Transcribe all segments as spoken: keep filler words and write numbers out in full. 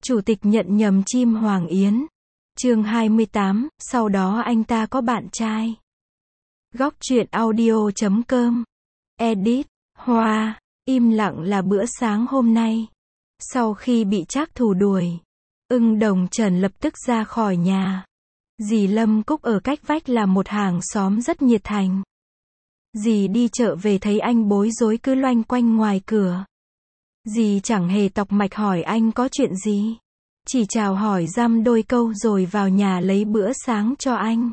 Chủ tịch nhận nhầm chim Hoàng Yến. Chương hai mươi tám, sau đó anh ta có bạn trai. Góc truyện audio chấm com. Edit, Hoa, im lặng là bữa sáng hôm nay. Sau khi bị Trác Thù đuổi, Ưng Đồng Trần lập tức ra khỏi nhà. Dì Lâm Cúc ở cách vách là một hàng xóm rất nhiệt thành. Dì đi chợ về thấy anh bối rối cứ loanh quanh ngoài cửa. Dì chẳng hề tọc mạch hỏi anh có chuyện gì. Chỉ chào hỏi dăm đôi câu rồi vào nhà lấy bữa sáng cho anh.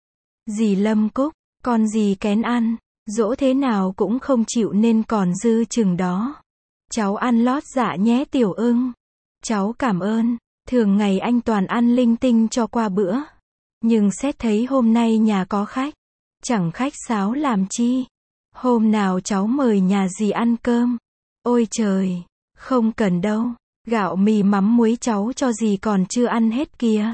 Dì Lâm Cúc, con dì kén ăn, dỗ thế nào cũng không chịu nên còn dư chừng đó. Cháu ăn lót dạ nhé Tiểu Ưng. Cháu cảm ơn, thường ngày anh toàn ăn linh tinh cho qua bữa. Nhưng xét thấy hôm nay nhà có khách, chẳng khách sáo làm chi. Hôm nào cháu mời nhà dì ăn cơm. Ôi trời, không cần đâu, gạo mì mắm muối cháu cho dì còn chưa ăn hết kìa.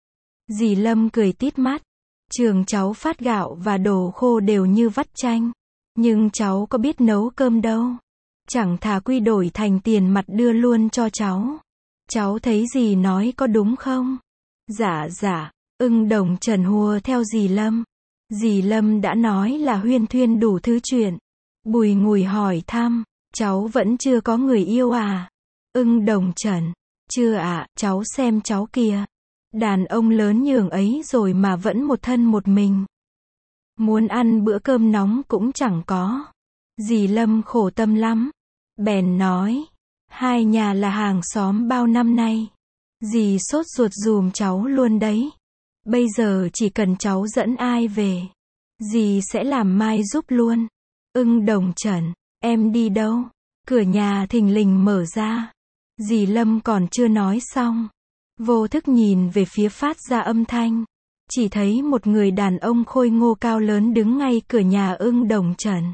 Dì Lâm cười tít mắt, trường cháu phát gạo và đồ khô đều như vắt chanh. Nhưng cháu có biết nấu cơm đâu. Chẳng thà quy đổi thành tiền mặt đưa luôn cho cháu. Cháu thấy dì nói có đúng không? Dạ dạ, Ưng Đồng Trần hùa theo dì Lâm. Dì Lâm đã nói là huyên thuyên đủ thứ chuyện. Bùi ngùi hỏi thăm, cháu vẫn chưa có người yêu à? Ưng Đồng Trần, chưa ạ, à, cháu xem cháu kìa. Đàn ông lớn nhường ấy rồi mà vẫn một thân một mình. Muốn ăn bữa cơm nóng cũng chẳng có. Dì Lâm khổ tâm lắm. Bèn nói, hai nhà là hàng xóm bao năm nay. Dì sốt ruột dùm cháu luôn đấy. Bây giờ chỉ cần cháu dẫn ai về, dì sẽ làm mai giúp luôn. Ưng Đồng Trần, em đi đâu? Cửa nhà thình lình mở ra. Dì Lâm còn chưa nói xong, vô thức nhìn về phía phát ra âm thanh. Chỉ thấy một người đàn ông khôi ngô cao lớn đứng ngay cửa nhà Ưng Đồng Trần.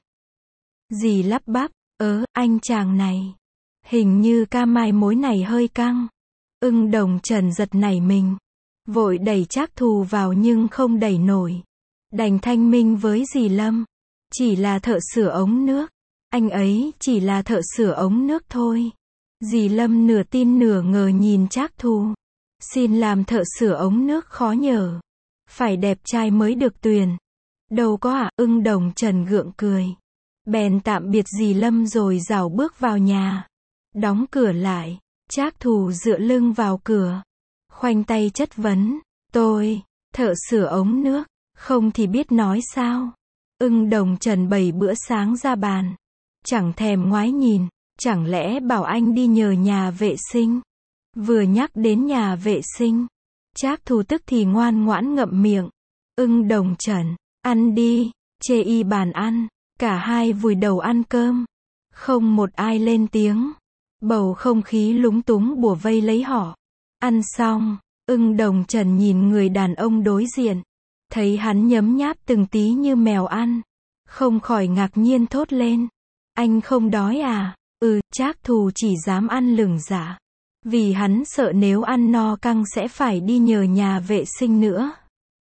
Dì lắp bắp, ớ, anh chàng này. Hình như ca mai mối này hơi căng. Ưng Đồng Trần giật nảy mình. Vội đẩy Trác Thù vào nhưng không đẩy nổi. Đành thanh minh với dì Lâm. Chỉ là thợ sửa ống nước. Anh ấy chỉ là thợ sửa ống nước thôi. Dì Lâm nửa tin nửa ngờ nhìn Trác Thù. Xin làm thợ sửa ống nước khó nhờ. Phải đẹp trai mới được tuyển. Đâu có ạ, à? Ưng Đồng Trần gượng cười. Bèn tạm biệt dì Lâm rồi rảo bước vào nhà. Đóng cửa lại. Trác Thù dựa lưng vào cửa. Khoanh tay chất vấn. Tôi, thợ sửa ống nước, không thì biết nói sao. Ưng Đồng Trần bày bữa sáng ra bàn. Chẳng thèm ngoái nhìn. Chẳng lẽ bảo anh đi nhờ nhà vệ sinh. Vừa nhắc đến nhà vệ sinh, Trác Thù tức thì ngoan ngoãn ngậm miệng. Ưng Đồng Trần, ăn đi, chê y bàn ăn. Cả hai vùi đầu ăn cơm. Không một ai lên tiếng. Bầu không khí lúng túng bủa vây lấy họ. Ăn xong, Ưng Đồng Trần nhìn người đàn ông đối diện. Thấy hắn nhấm nháp từng tí như mèo ăn. Không khỏi ngạc nhiên thốt lên. Anh không đói à? Ừ, Trác Thù chỉ dám ăn lửng giả. Vì hắn sợ nếu ăn no căng sẽ phải đi nhờ nhà vệ sinh nữa.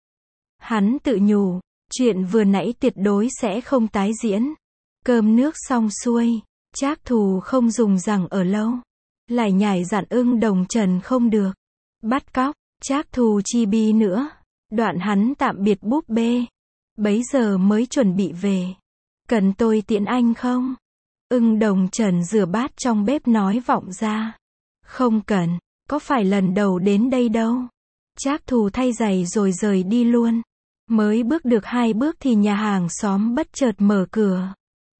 Hắn tự nhủ, chuyện vừa nãy tuyệt đối sẽ không tái diễn. Cơm nước xong xuôi, Trác Thù không dùng rằng ở lâu. Lại nhảy dặn Ưng Đồng Trần không được bắt cóc Trác Thù chi bi nữa. Đoạn hắn tạm biệt búp bê. Bấy giờ mới chuẩn bị về. Cần tôi tiễn anh không? Ưng Đồng Trần rửa bát trong bếp nói vọng ra. Không cần, có phải lần đầu đến đây đâu. Trác Thù thay giày rồi rời đi luôn. Mới bước được hai bước thì nhà hàng xóm bất chợt mở cửa.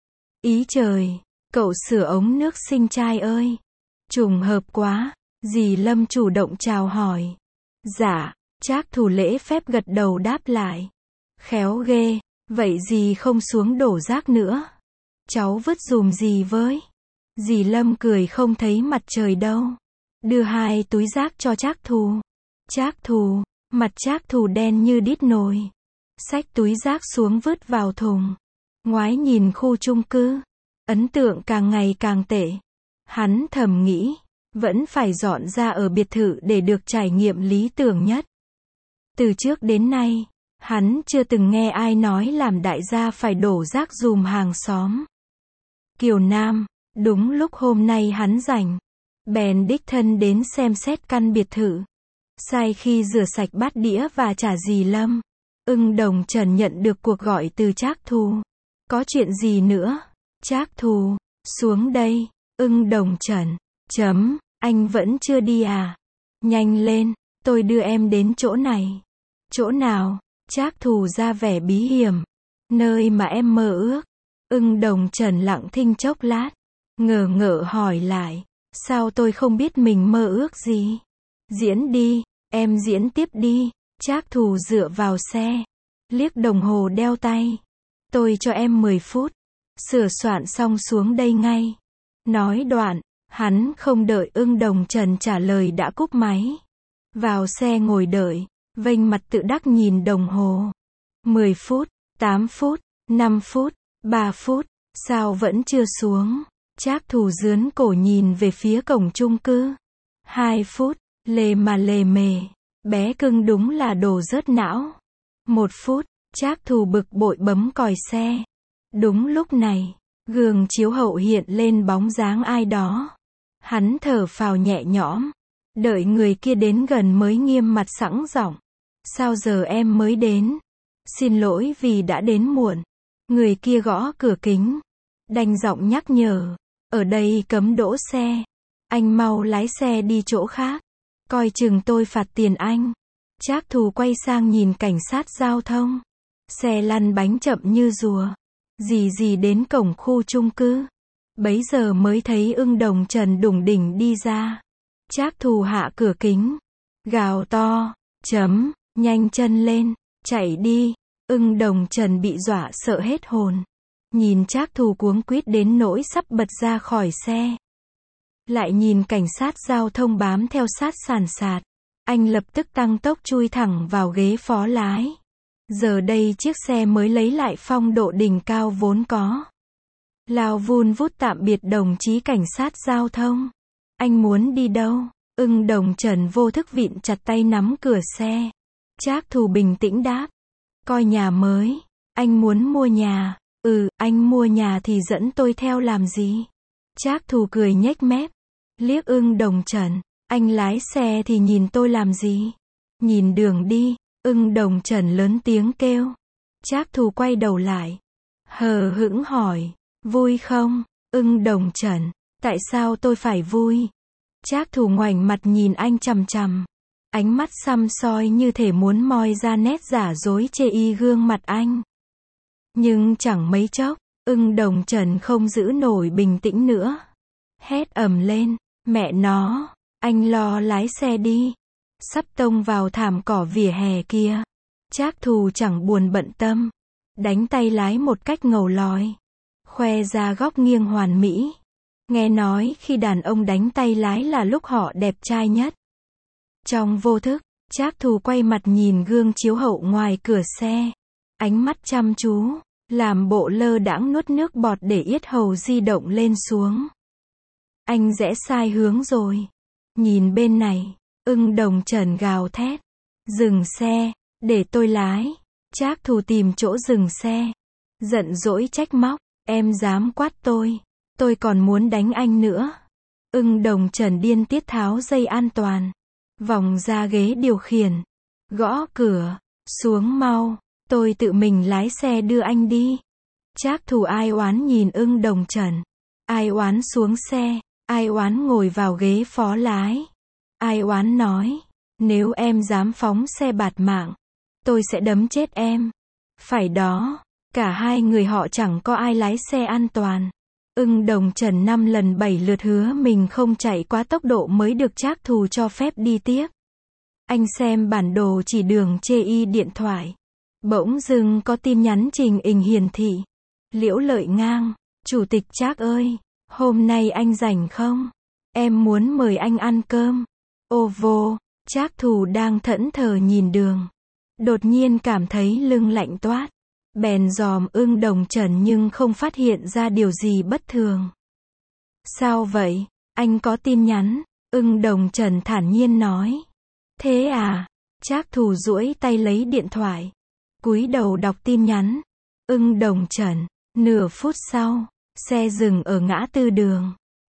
Ý trời, cậu sửa ống nước xinh trai ơi. Trùng hợp quá. Dì Lâm chủ động chào hỏi. Dạ, Trác Thù lễ phép gật đầu đáp lại. Khéo ghê, vậy dì không xuống đổ rác nữa. Cháu vứt dùm dì với. Dì Lâm cười không thấy mặt trời đâu. Đưa hai túi rác cho Trác Thù. Trác Thù, mặt Trác Thù đen như đít nồi. Xách túi rác xuống vứt vào thùng. Ngoái nhìn khu chung cư. Ấn tượng càng ngày càng tệ. Hắn thầm nghĩ, vẫn phải dọn ra ở biệt thự để được trải nghiệm lý tưởng nhất. Từ trước đến nay, hắn chưa từng nghe ai nói làm đại gia phải đổ rác dùm hàng xóm. Kiều Nam, đúng lúc hôm nay hắn rảnh. bèn đích thân đến xem xét căn biệt thự. Sai khi rửa sạch bát đĩa và trả dì Lâm, Ưng Đồng Trần nhận được cuộc gọi từ Trác Thù. Có chuyện gì nữa? Trác Thù, xuống đây. Ưng Đồng Trần, chấm, anh vẫn chưa đi à? Nhanh lên, tôi đưa em đến chỗ này. Chỗ nào? Trác Thù ra vẻ bí hiểm. Nơi mà em mơ ước. Ưng Đồng Trần lặng thinh chốc lát, ngờ ngợ hỏi lại, sao tôi không biết mình mơ ước gì? Diễn đi, em diễn tiếp đi. Trác Thù dựa vào xe, liếc đồng hồ đeo tay. Tôi cho em mười phút, sửa soạn xong xuống đây ngay. Nói đoạn, hắn không đợi Ưng Đồng Trần trả lời đã cúp máy. Vào xe ngồi đợi, vênh mặt tự đắc nhìn đồng hồ. mười phút, tám phút, năm phút, ba phút, sao vẫn chưa xuống? Trác Thù dướn cổ nhìn về phía cổng chung cư. hai phút, lề mà lề mề, bé cưng đúng là đồ rớt não. một phút, Trác Thù bực bội bấm còi xe. Đúng lúc này, gương chiếu hậu hiện lên bóng dáng ai đó. Hắn thở phào nhẹ nhõm, đợi người kia đến gần mới nghiêm mặt sẵn giọng. Sao giờ em mới đến? Xin lỗi vì đã đến muộn. Người kia gõ cửa kính, đanh giọng nhắc nhở. Ở đây cấm đỗ xe. Anh mau lái xe đi chỗ khác. Coi chừng tôi phạt tiền anh. Trác Thù quay sang nhìn cảnh sát giao thông. Xe lăn bánh chậm như rùa. Dì dì đến cổng khu chung cư. Bấy giờ mới thấy Ưng Đồng Trần đủng đỉnh đi ra. Trác Thù hạ cửa kính, gào to, chấm, nhanh chân lên, chạy đi. Ưng Đồng Trần bị dọa sợ hết hồn. Nhìn Trác Thù cuống quýt đến nỗi sắp bật ra khỏi xe. Lại nhìn cảnh sát giao thông bám theo sát sàn sạt. Anh lập tức tăng tốc chui thẳng vào ghế phó lái. Giờ đây chiếc xe mới lấy lại phong độ đỉnh cao vốn có. Lao vun vút tạm biệt đồng chí cảnh sát giao thông. Anh muốn đi đâu? Ưng Đồng Trần vô thức vịn chặt tay nắm cửa xe. Trác Thù bình tĩnh đáp. Coi nhà mới. Anh muốn mua nhà. Ừ, anh mua nhà thì dẫn tôi theo làm gì? Trác Thù cười nhếch mép. Liếc Ưng Đồng Trần. Anh lái xe thì nhìn tôi làm gì? Nhìn đường đi. Ưng Đồng Trần lớn tiếng kêu. Trác Thù quay đầu lại, hờ hững hỏi. Vui không? Ưng Đồng Trần. Tại sao tôi phải vui? Trác Thù ngoảnh mặt nhìn anh chằm chằm. Ánh mắt săm soi như thể muốn moi ra nét giả dối chê y gương mặt anh. Nhưng chẳng mấy chốc, Ưng Đồng Trần không giữ nổi bình tĩnh nữa. Hét ầm lên. Mẹ nó, anh lo lái xe đi. Sắp tông vào thảm cỏ vỉa hè kia. Trác Thù chẳng buồn bận tâm. Đánh tay lái một cách ngầu lòi. Khoe ra góc nghiêng hoàn mỹ. Nghe nói khi đàn ông đánh tay lái là lúc họ đẹp trai nhất. Trong vô thức, Trác Thù quay mặt nhìn gương chiếu hậu ngoài cửa xe. Ánh mắt chăm chú, làm bộ lơ đãng nuốt nước bọt để yết hầu di động lên xuống. Anh rẽ sai hướng rồi. Nhìn bên này. Ưng Đồng Trần gào thét. Dừng xe, để tôi lái. Trác Thù tìm chỗ dừng xe. Giận dỗi trách móc. Em dám quát tôi. Tôi còn muốn đánh anh nữa. Ưng Đồng Trần điên tiết tháo dây an toàn. Vòng ra ghế điều khiển. Gõ cửa. Xuống mau. Tôi tự mình lái xe đưa anh đi. Trác Thù ai oán nhìn Ưng Đồng Trần. Ai oán xuống xe. Ai oán ngồi vào ghế phó lái. Ai oán nói. Nếu em dám phóng xe bạt mạng, tôi sẽ đấm chết em. Phải đó. Cả hai người họ chẳng có ai lái xe an toàn. Ưng Đồng Trần năm lần bảy lượt hứa mình không chạy quá tốc độ mới được Trác Thù cho phép đi tiếp. Anh xem bản đồ chỉ đường chê y điện thoại. Bỗng dưng có tin nhắn trình hình hiển thị. Liễu Lợi Ngang. Chủ tịch Trác ơi, hôm nay anh rảnh không? Em muốn mời anh ăn cơm. Ô vô, Trác Thù đang thẫn thờ nhìn đường. Đột nhiên cảm thấy lưng lạnh toát. Bèn dòm Ưng Đồng Trần nhưng không phát hiện ra điều gì bất thường. Sao vậy? Anh có tin nhắn. Ưng Đồng Trần thản nhiên nói. Thế à? Trác Thù duỗi tay lấy điện thoại. Cúi đầu đọc tin nhắn. Ưng Đồng Trần. Nửa phút sau, xe dừng ở ngã tư đường.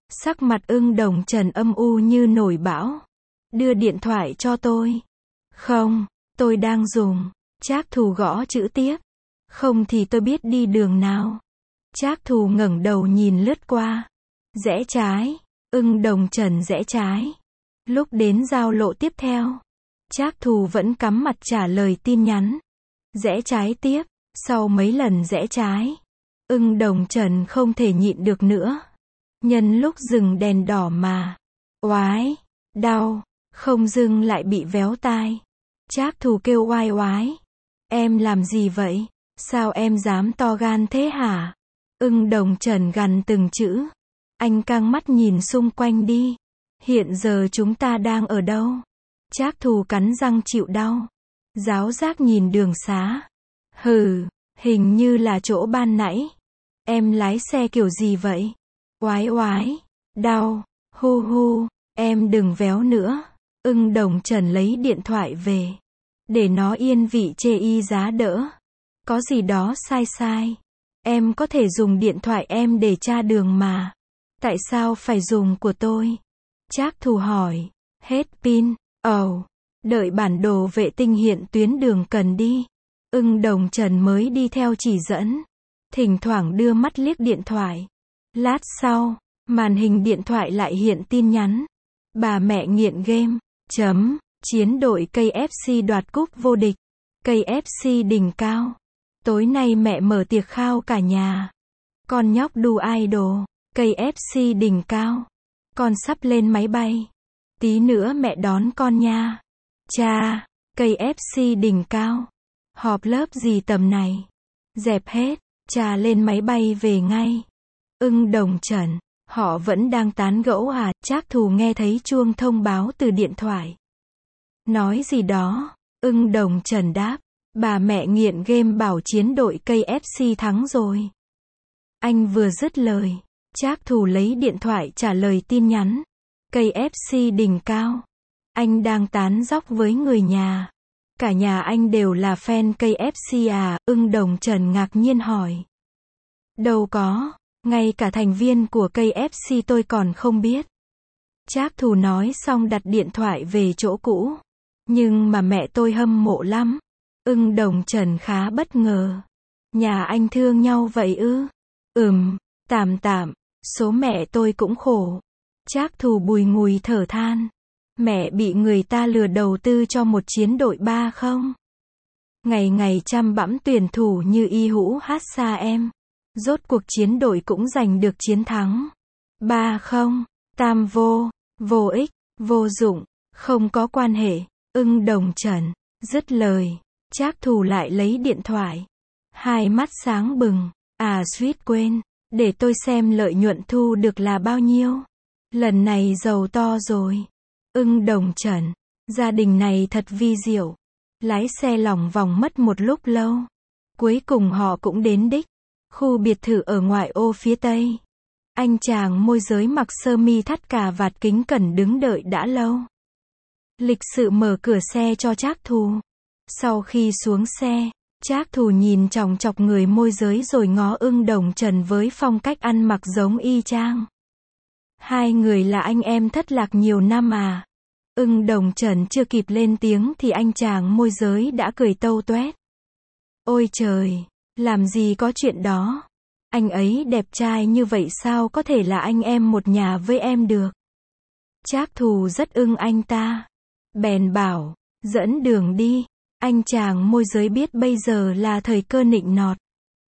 Sắc mặt Ưng Đồng Trần âm u như nổi bão. Đưa điện thoại cho tôi. Không, tôi đang dùng. Trác Thù gõ chữ tiếp. Không thì tôi biết đi đường nào. Trác Thù ngẩng đầu nhìn lướt qua. Rẽ trái. Ưng Đồng Trần rẽ trái. Lúc đến giao lộ tiếp theo, Trác Thù vẫn cắm mặt trả lời tin nhắn. Rẽ trái tiếp. Sau mấy lần rẽ trái, Ưng Đồng Trần không thể nhịn được nữa. Nhân lúc dừng đèn đỏ mà. Oái. Đau. Không dưng lại bị véo tai. Trác Thù kêu oai oái. Em làm gì vậy? Sao em dám to gan thế hả? Ưng Đồng Trần gằn từng chữ. Anh căng mắt nhìn xung quanh đi. Hiện giờ chúng ta đang ở đâu? Trác Thù cắn răng chịu đau. Giáo giác nhìn đường xá. Hừ, hình như là chỗ ban nãy. Em lái xe kiểu gì vậy? Oái oái. Đau. Hu hu. Em đừng véo nữa. Ưng Đồng Trần lấy điện thoại về. Để nó yên vị chê y giá đỡ. Có gì đó sai sai. Em có thể dùng điện thoại em để tra đường mà. Tại sao phải dùng của tôi? Trác Thù hỏi. Hết pin. Ồ. Oh. Đợi bản đồ vệ tinh hiện tuyến đường cần đi. Ưng Đồng Trần mới đi theo chỉ dẫn. Thỉnh thoảng đưa mắt liếc điện thoại. Lát sau, màn hình điện thoại lại hiện tin nhắn. Bà mẹ nghiện game. Chấm. Chiến đội ca ép xê đoạt cúp vô địch. ca ép xê đỉnh cao. Tối nay mẹ mở tiệc khao cả nhà. Con nhóc đu idol. ca ép xê đỉnh cao. Con sắp lên máy bay. Tí nữa mẹ đón con nha. Cha. ca ép xê đỉnh cao. Họp lớp gì tầm này? Dẹp hết. Cha lên máy bay về ngay. Ưng Đồng Trần. Họ vẫn đang tán gẫu à? Trác Thù nghe thấy chuông thông báo từ điện thoại. Nói gì đó? Ưng Đồng Trần đáp. Bà mẹ nghiện game bảo chiến đội ca ép xê thắng rồi. Anh vừa dứt lời. Trác Thù lấy điện thoại trả lời tin nhắn. ca ép xê đỉnh cao. Anh đang tán dóc với người nhà. Cả nhà anh đều là fan ca ép xê à? Ưng Đồng Trần ngạc nhiên hỏi. Đâu có, ngay cả thành viên của ca ép xê tôi còn không biết. Trác Thù nói xong đặt điện thoại về chỗ cũ. Nhưng mà mẹ tôi hâm mộ lắm. Ưng Đồng Trần khá bất ngờ. Nhà anh thương nhau vậy ư? Ừm, tạm tạm, số mẹ tôi cũng khổ. Trác Thù bùi ngùi thở than. Mẹ bị người ta lừa đầu tư cho một chiến đội ba không? Ngày ngày chăm bẵm tuyển thủ như y hũ hát xa em. Rốt cuộc chiến đội cũng giành được chiến thắng. Ba không, tam vô, vô ích, vô dụng, không có quan hệ. Ưng Đồng Trần. Dứt lời. Trác Thù lại lấy điện thoại. Hai mắt sáng bừng. À suýt quên. Để tôi xem lợi nhuận thu được là bao nhiêu. Lần này giàu to rồi. Ưng Đồng Trần. Gia đình này thật vi diệu. Lái xe lòng vòng mất một lúc lâu. Cuối cùng họ cũng đến đích. Khu biệt thự ở ngoại ô phía tây. Anh chàng môi giới mặc sơ mi thắt cà vạt kính cẩn đứng đợi đã lâu. Lịch sự mở cửa xe cho Trác Thù. Sau khi xuống xe, Trác Thù nhìn chòng chọc người môi giới rồi ngó Ưng Đồng Trần với phong cách ăn mặc giống y chang. Hai người là anh em thất lạc nhiều năm à? Ưng Đồng Trần chưa kịp lên tiếng thì anh chàng môi giới đã cười tâu toét. Ôi trời, làm gì có chuyện đó. Anh ấy đẹp trai như vậy sao có thể là anh em một nhà với em được. Trác Thù rất ưng anh ta. Bèn bảo, dẫn đường đi. Anh chàng môi giới biết bây giờ là thời cơ nịnh nọt.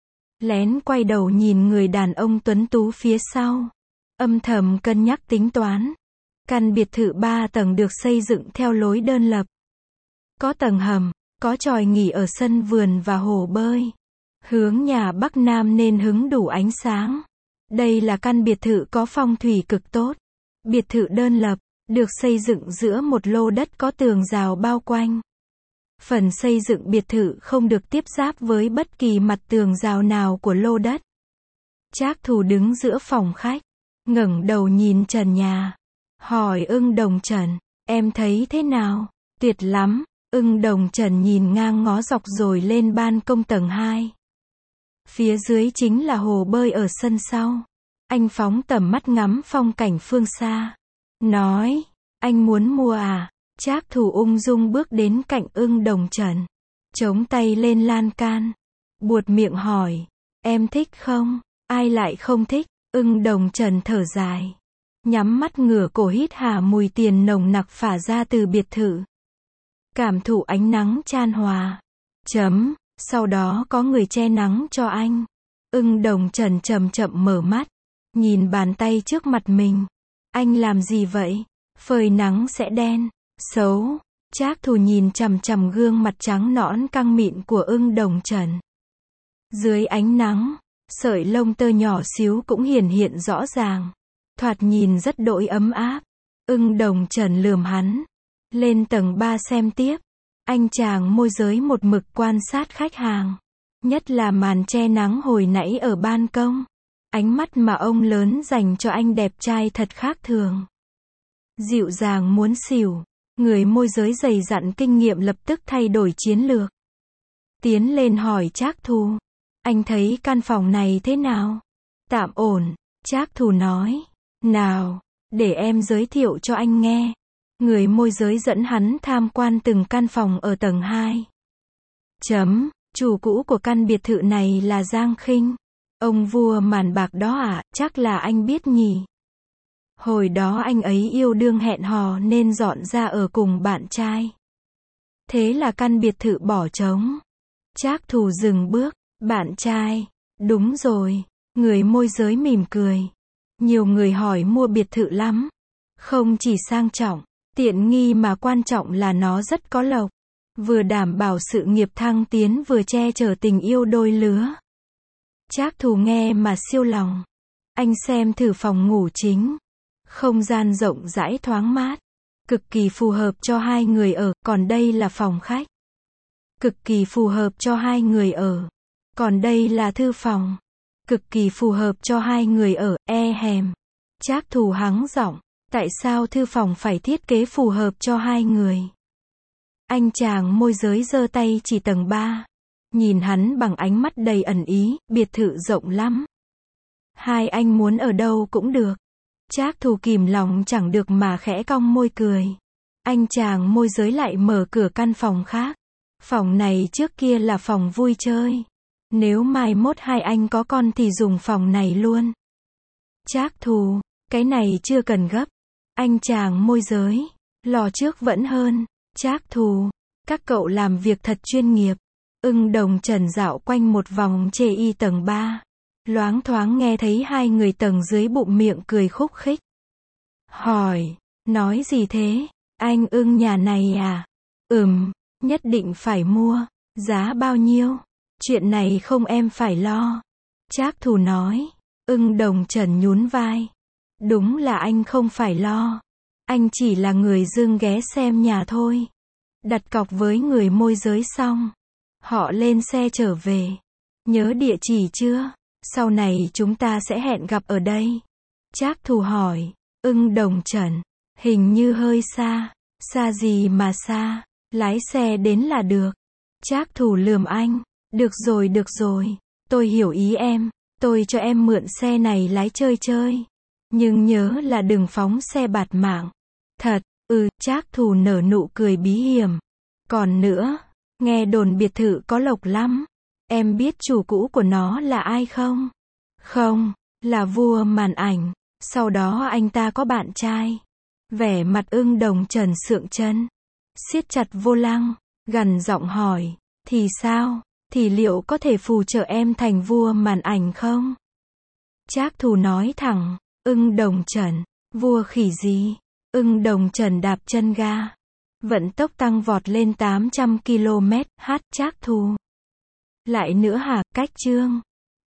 Lén quay đầu nhìn người đàn ông tuấn tú phía sau. Âm thầm cân nhắc tính toán. Căn biệt thự ba tầng được xây dựng theo lối đơn lập. Có tầng hầm, có chòi nghỉ ở sân vườn và hồ bơi. Hướng nhà Bắc Nam nên hứng đủ ánh sáng. Đây là căn biệt thự có phong thủy cực tốt. Biệt thự đơn lập, được xây dựng giữa một lô đất có tường rào bao quanh. Phần xây dựng biệt thự không được tiếp giáp với bất kỳ mặt tường rào nào của lô đất. Trác Thù đứng giữa phòng khách, ngẩng đầu nhìn trần nhà. Hỏi Ưng Đồng Trần, em thấy thế nào? Tuyệt lắm. Ưng Đồng Trần nhìn ngang ngó dọc rồi lên ban công tầng hai. Phía dưới chính là hồ bơi ở sân sau. Anh phóng tầm mắt ngắm phong cảnh phương xa. Nói, anh muốn mua à? Trác Thù ung dung bước đến cạnh Ưng Đồng Trần. Chống tay lên lan can. Buột miệng hỏi, em thích không? Ai lại không thích? Ưng Đồng Trần thở dài. Nhắm mắt ngửa cổ hít hà mùi tiền nồng nặc phả ra từ biệt thự. Cảm thụ ánh nắng chan hòa. Chấm, sau đó có người che nắng cho anh. Ưng Đồng Trần chậm chậm mở mắt. Nhìn bàn tay trước mặt mình. Anh làm gì vậy? Phơi nắng sẽ đen. Xấu. Trác Thù nhìn chằm chằm gương mặt trắng nõn căng mịn của Ưng Đồng Trần. Dưới ánh nắng, sợi lông tơ nhỏ xíu cũng hiển hiện rõ ràng. Thoạt nhìn rất đỗi ấm áp. Ưng Đồng Trần lườm hắn. Lên tầng ba xem tiếp. Anh chàng môi giới một mực quan sát khách hàng. Nhất là màn che nắng hồi nãy ở ban công. Ánh mắt mà ông lớn dành cho anh đẹp trai thật khác thường. Dịu dàng muốn xỉu. Người môi giới dày dặn kinh nghiệm lập tức thay đổi chiến lược. Tiến lên hỏi Trác Thù. Anh thấy căn phòng này thế nào? Tạm ổn. Trác Thù nói. Nào, để em giới thiệu cho anh nghe. Người môi giới dẫn hắn tham quan từng căn phòng ở tầng hai. Chấm, chủ cũ của căn biệt thự này là Giang Khinh. Ông vua màn bạc đó à, chắc là anh biết nhỉ. Hồi đó anh ấy yêu đương hẹn hò nên dọn ra ở cùng bạn trai. Thế là căn biệt thự bỏ trống. Trác Thù dừng bước, bạn trai, đúng rồi. Người môi giới mỉm cười. Nhiều người hỏi mua biệt thự lắm. Không chỉ sang trọng, tiện nghi mà quan trọng là nó rất có lộc. Vừa đảm bảo sự nghiệp thăng tiến vừa che chở tình yêu đôi lứa. Trác Thù nghe mà siêu lòng. Anh xem thử phòng ngủ chính. Không gian rộng rãi thoáng mát. Cực kỳ phù hợp cho hai người ở, còn đây là phòng khách. Cực kỳ phù hợp cho hai người ở. Còn đây là thư phòng. Cực kỳ phù hợp cho hai người ở, e hèm. Trác Thù hắng giọng. Tại sao thư phòng phải thiết kế phù hợp cho hai người? Anh chàng môi giới giơ tay chỉ tầng ba. Nhìn hắn bằng ánh mắt đầy ẩn ý, biệt thự rộng lắm. Hai anh muốn ở đâu cũng được. Trác Thù kìm lòng chẳng được mà khẽ cong môi cười. Anh chàng môi giới lại mở cửa căn phòng khác. Phòng này trước kia là phòng vui chơi. Nếu mai mốt hai anh có con thì dùng phòng này luôn. Trác Thù, cái này chưa cần gấp. Anh chàng môi giới, lò trước vẫn hơn. Trác Thù, các cậu làm việc thật chuyên nghiệp. Ưng Đồng Trần dạo quanh một vòng chê y tầng ba. Loáng thoáng nghe thấy hai người tầng dưới bụng miệng cười khúc khích. Hỏi, nói gì thế? Anh Ưng nhà này à? Ừm, nhất định phải mua. Giá bao nhiêu? Chuyện này không em phải lo. Trác Thù nói. Ưng Đồng Trần nhún vai. Đúng là anh không phải lo. Anh chỉ là người dưng ghé xem nhà thôi. Đặt cọc với người môi giới xong. Họ lên xe trở về. Nhớ địa chỉ chưa? Sau này chúng ta sẽ hẹn gặp ở đây. Trác Thù hỏi. Ưng Đồng Trần. Hình như hơi xa. Xa gì mà xa? Lái xe đến là được. Trác Thù lườm anh. Được rồi được rồi. Tôi hiểu ý em. Tôi cho em mượn xe này lái chơi chơi. Nhưng nhớ là đừng phóng xe bạt mạng. Thật, ừ, Trác Thù nở nụ cười bí hiểm. Còn nữa, nghe đồn biệt thự có lộc lắm. Em biết chủ cũ của nó là ai không? Không, là vua màn ảnh. Sau đó anh ta có bạn trai. Vẻ mặt Ưng Đồng Trần sượng chân. Siết chặt vô lăng, gằn giọng hỏi. Thì sao? Thì liệu có thể phù trợ em thành vua màn ảnh không? Trác Thù nói thẳng. Ưng Đồng Trần, vua khỉ gì? Ưng Đồng Trần đạp chân ga. Vận tốc tăng vọt lên tám trăm ki lô mét h. Trác Thù. Lại nữa hả? Cách chương.